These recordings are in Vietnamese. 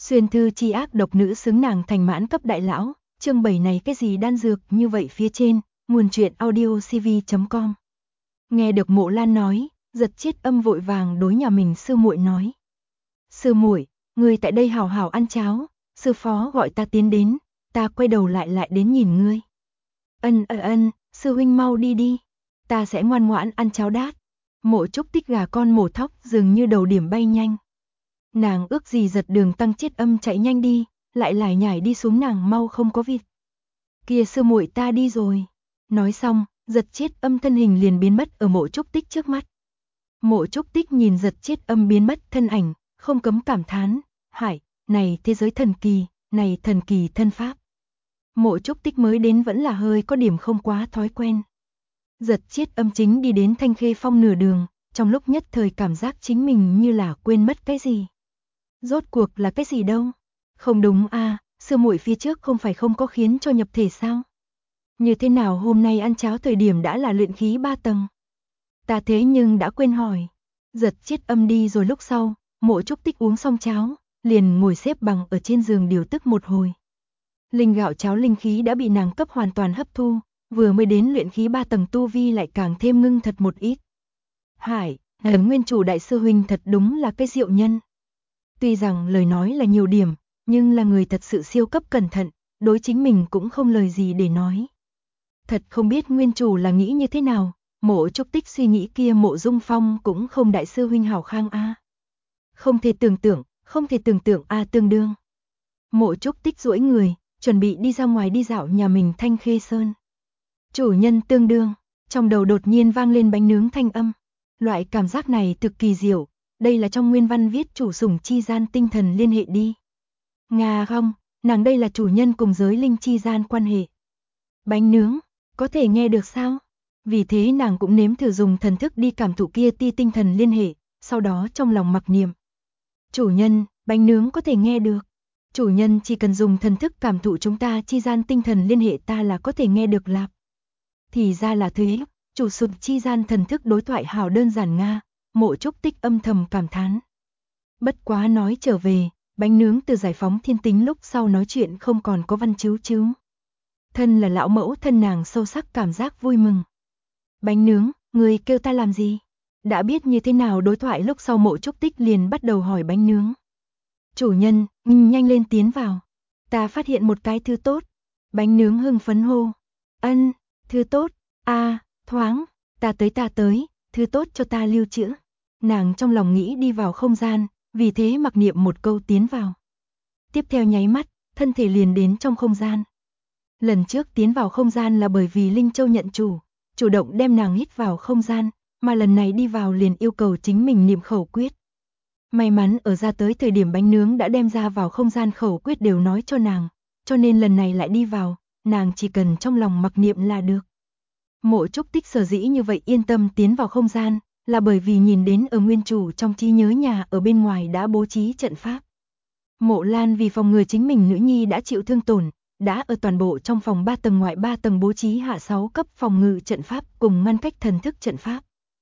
Xuyên thư chi ác độc nữ xứng nàng thành mãn cấp đại lão, chương 7 này cái gì đan dược như vậy phía trên, nguồn truyện audiocv.com. Nghe được Mộ Lan nói, Giật Chiết Âm vội vàng đối nhà mình sư muội nói. Sư muội, ngươi tại đây hảo hảo ăn cháo, sư phó gọi ta tiến đến, ta quay đầu lại đến nhìn ngươi. Ân, sư huynh mau đi đi, ta sẽ ngoan ngoãn ăn cháo đát. Mộ Trúc Tích gà con mổ thóc dường như đầu điểm bay nhanh. Nàng ước gì Giật Đường Tăng Chiết Âm chạy nhanh đi, lại lải nhải đi xuống nàng mau không có vịt. Kìa sư muội ta đi rồi. Nói xong, Giật Chiết Âm thân hình liền biến mất ở Mộ Trúc Tích trước mắt. Mộ Trúc Tích nhìn Giật Chiết Âm biến mất thân ảnh, không cấm cảm thán, hải, này thế giới thần kỳ, này thần kỳ thân pháp. Mộ Trúc Tích mới đến vẫn là hơi có điểm không quá thói quen. Giật Chiết Âm chính đi đến Thanh Khê Phong nửa đường, trong lúc nhất thời cảm giác chính mình như là quên mất cái gì. Rốt cuộc là cái gì đâu? Không đúng a, sư muội phía trước không phải không có khiến cho nhập thể sao? Như thế nào hôm nay ăn cháo thời điểm đã là luyện khí 3 tầng? Ta thế nhưng đã quên hỏi. Giật Chiết Âm đi rồi lúc sau, Mộ Trúc Tích uống xong cháo, liền ngồi xếp bằng ở trên giường điều tức một hồi. Linh gạo cháo linh khí đã bị nàng cấp hoàn toàn hấp thu, vừa mới đến luyện khí 3 tầng tu vi lại càng thêm ngưng thật một ít. Hải, nguyên chủ đại sư huynh thật đúng là cái diệu nhân. Tuy rằng lời nói là nhiều điểm, nhưng là người thật sự siêu cấp cẩn thận, đối chính mình cũng không lời gì để nói. Thật không biết nguyên chủ là nghĩ như thế nào, Mộ Trúc Tích suy nghĩ kia Mộ Dung Phong cũng không đại sư huynh hảo khang a. Không thể tưởng tượng a tương đương. Mộ Trúc Tích duỗi người, chuẩn bị đi ra ngoài đi dạo nhà mình Thanh Khê Sơn. Chủ nhân tương đương, trong đầu đột nhiên vang lên bánh nướng thanh âm. Loại cảm giác này thực kỳ diệu, đây là trong nguyên văn viết chủ sủng chi gian tinh thần liên hệ đi. Nga không, nàng đây là chủ nhân cùng giới linh chi gian quan hệ. Bánh nướng, có thể nghe được sao? Vì thế nàng cũng nếm thử dùng thần thức đi cảm thụ kia ti tinh thần liên hệ, sau đó trong lòng mặc niệm. Chủ nhân, bánh nướng có thể nghe được. Chủ nhân chỉ cần dùng thần thức cảm thụ chúng ta chi gian tinh thần liên hệ ta là có thể nghe được lạp. Thì ra là thế, chủ sủng chi gian thần thức đối thoại hào đơn giản nga, Mộ Trúc Tích âm thầm cảm thán. Bất quá nói trở về, bánh nướng từ giải phóng thiên tính lúc sau nói chuyện không còn có văn chiếu chiếu. Thân là lão mẫu thân nàng sâu sắc cảm giác vui mừng. Bánh nướng, người kêu ta làm gì? Đã biết như thế nào đối thoại lúc sau Mộ Trúc Tích liền bắt đầu hỏi bánh nướng. Chủ nhân, nhanh lên tiến vào. Ta phát hiện một cái thứ tốt. Bánh nướng hưng phấn hô. Ân, thứ tốt, thoáng, ta tới, thứ tốt cho ta lưu trữ. Nàng trong lòng nghĩ đi vào không gian, vì thế mặc niệm một câu tiến vào. Tiếp theo nháy mắt, thân thể liền đến trong không gian. Lần trước tiến vào không gian là bởi vì Linh Châu nhận chủ động đem nàng hít vào không gian, mà lần này đi vào liền yêu cầu chính mình niệm khẩu quyết. May mắn ở ra tới thời điểm bánh nướng đã đem ra vào không gian khẩu quyết đều nói cho nàng, cho nên lần này lại đi vào, nàng chỉ cần trong lòng mặc niệm là được. Mộ Trúc Tích sở dĩ như vậy yên tâm tiến vào không gian, là bởi vì nhìn đến ở nguyên chủ trong trí nhớ nhà ở bên ngoài đã bố trí trận pháp. Mộ Lan vì phòng ngừa chính mình nữ nhi đã chịu thương tổn, đã ở toàn bộ trong phòng 3 tầng ngoại 3 tầng bố trí hạ 6 cấp phòng ngự trận pháp cùng ngăn cách thần thức trận pháp.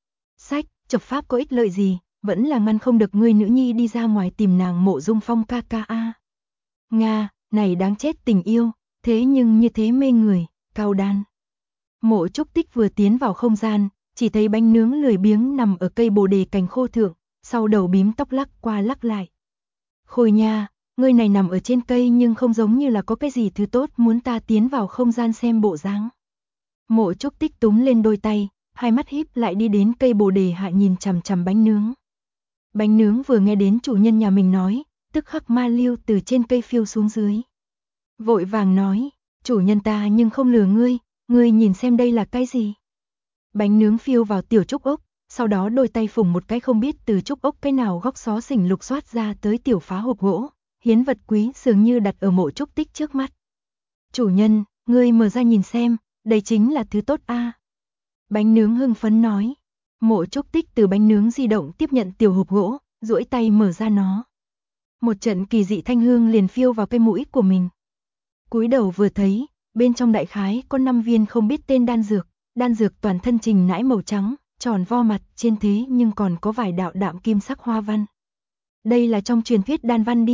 Chập pháp có ích lợi gì, vẫn là ngăn không được ngươi nữ nhi đi ra ngoài tìm nàng Mộ Dung Phong ca ca a. Nga, này đáng chết tình yêu, thế nhưng như thế mê người, cao đan. Mộ Trúc Tích vừa tiến vào không gian, chỉ thấy bánh nướng lười biếng nằm ở cây bồ đề cành khô thượng, sau đầu bím tóc lắc qua lắc lại. Khôi nha, ngươi này nằm ở trên cây nhưng không giống như là có cái gì thứ tốt muốn ta tiến vào không gian xem bộ dáng. Mộ Trúc Tích túm lên đôi tay, hai mắt híp lại đi đến cây bồ đề hạ nhìn chằm chằm bánh nướng. Bánh nướng vừa nghe đến chủ nhân nhà mình nói, tức khắc ma lưu từ trên cây phiêu xuống dưới. Vội vàng nói, chủ nhân ta nhưng không lừa ngươi nhìn xem đây là cái gì. Bánh nướng phiêu vào tiểu trúc ốc, sau đó đôi tay phủng một cái không biết từ trúc ốc cái nào góc xó xỉnh lục xoát ra tới tiểu phá hộp gỗ, hiến vật quý dường như đặt ở Mộ Trúc Tích trước mắt. Chủ nhân, ngươi mở ra nhìn xem, đây chính là thứ tốt a. Bánh nướng hưng phấn nói. Mộ Trúc Tích từ bánh nướng di động tiếp nhận tiểu hộp gỗ, duỗi tay mở ra nó. Một trận kỳ dị thanh hương liền phiêu vào cái mũi của mình. Cúi đầu vừa thấy, bên trong đại khái có 5 viên không biết tên đan dược toàn thân trình nãi màu trắng, tròn vo mặt, trên thế nhưng còn có vài đạo đạm kim sắc hoa văn. Đây là trong truyền thuyết đan văn đi.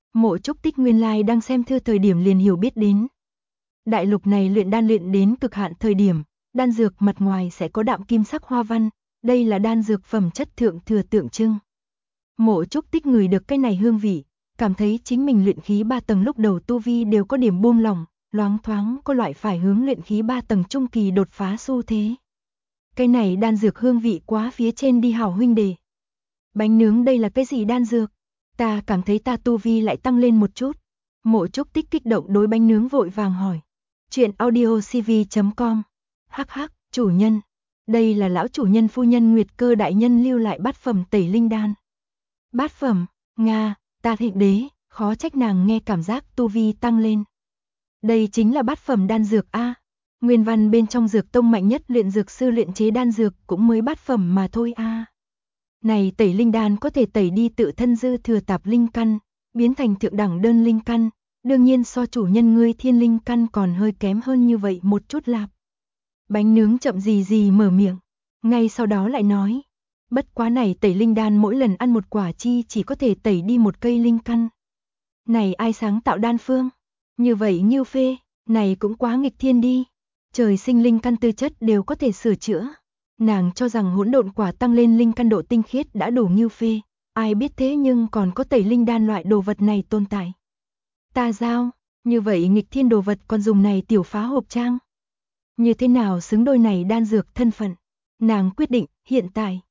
Mộ Trúc Tích nguyên lai đang xem thư thời điểm liền hiểu biết đến. Đại lục này luyện đan luyện đến cực hạn thời điểm, đan dược mặt ngoài sẽ có đạm kim sắc hoa văn, đây là đan dược phẩm chất thượng thừa tượng trưng. Mộ Trúc Tích ngửi được cái này hương vị, cảm thấy chính mình luyện khí 3 tầng lúc đầu tu vi đều có điểm buông lỏng, loáng thoáng có loại phải hướng luyện khí 3 tầng trung kỳ đột phá xu thế. Cái này đan dược hương vị quá phía trên đi hảo huynh đệ. Bánh nướng đây là cái gì đan dược? Ta cảm thấy ta tu vi lại tăng lên một chút. Mộ Trúc Tích kích động đối bánh nướng vội vàng hỏi. Chuyện audiocv.com. Hắc hắc, chủ nhân. Đây là lão chủ nhân phu nhân Nguyệt Cơ đại nhân lưu lại bát phẩm tẩy linh đan. Bát phẩm, Nga, ta thịnh đế, khó trách nàng nghe cảm giác tu vi tăng lên. Đây chính là bát phẩm đan dược A. Nguyên văn bên trong dược tông mạnh nhất luyện dược sư luyện chế đan dược cũng mới bát phẩm mà thôi A. Này tẩy linh đan có thể tẩy đi tự thân dư thừa tạp linh căn, biến thành thượng đẳng đơn linh căn, đương nhiên so chủ nhân ngươi thiên linh căn còn hơi kém hơn như vậy một chút lạp. Bánh nướng chậm gì gì mở miệng, ngay sau đó lại nói, bất quá này tẩy linh đan mỗi lần ăn một quả chi chỉ có thể tẩy đi một cây linh căn. Này ai sáng tạo đan phương? Như vậy Ngưu Phê, này cũng quá nghịch thiên đi. Trời sinh linh căn tư chất đều có thể sửa chữa. Nàng cho rằng hỗn độn quả tăng lên linh căn độ tinh khiết đã đủ Ngưu Phê, ai biết thế nhưng còn có tẩy linh đan loại đồ vật này tồn tại. Ta giao, như vậy nghịch thiên đồ vật còn dùng này tiểu phá hộp trang. Như thế nào xứng đôi này đan dược thân phận? Nàng quyết định, hiện tại,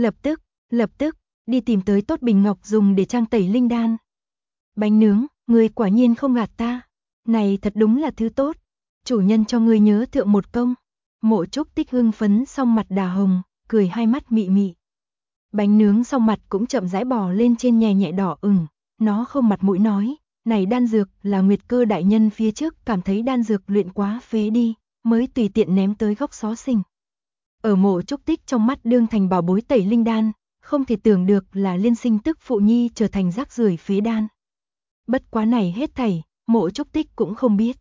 lập tức, đi tìm tới tốt bình ngọc dùng để trang tẩy linh đan. Bánh nướng, ngươi quả nhiên không gạt ta. Này thật đúng là thứ tốt. Chủ nhân cho ngươi nhớ thượng một công. Mộ Trúc Tích hưng phấn xong mặt đà hồng, cười hai mắt mị mị. Bánh nướng xong mặt cũng chậm rãi bò lên trên nhẹ nhẹ đỏ ửng, nó không mặt mũi nói, này đan dược là Nguyệt Cơ đại nhân phía trước cảm thấy đan dược luyện quá phế đi, mới tùy tiện ném tới góc xó xỉnh. Ở Mộ Trúc Tích trong mắt đương thành bảo bối tẩy linh đan, không thể tưởng được là liên sinh tức phụ nhi trở thành rác rưởi phế đan. Bất quá này hết thảy, Mộ Trúc Tích cũng không biết.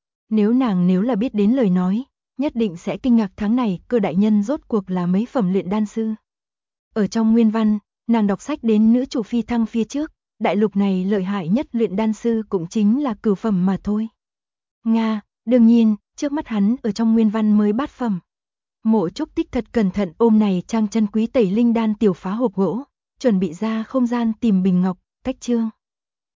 Nếu là biết đến lời nói, nhất định sẽ kinh ngạc tháng này Cơ đại nhân rốt cuộc là mấy phẩm luyện đan sư. Ở trong nguyên văn, nàng đọc sách đến nữ chủ phi thăng phía trước, đại lục này lợi hại nhất luyện đan sư cũng chính là cửu phẩm mà thôi. Nga, đương nhiên, trước mắt hắn ở trong nguyên văn mới bát phẩm. Mộ Trúc Tích thật cẩn thận ôm này trang chân quý tẩy linh đan tiểu phá hộp gỗ, chuẩn bị ra không gian tìm bình ngọc, cách chương.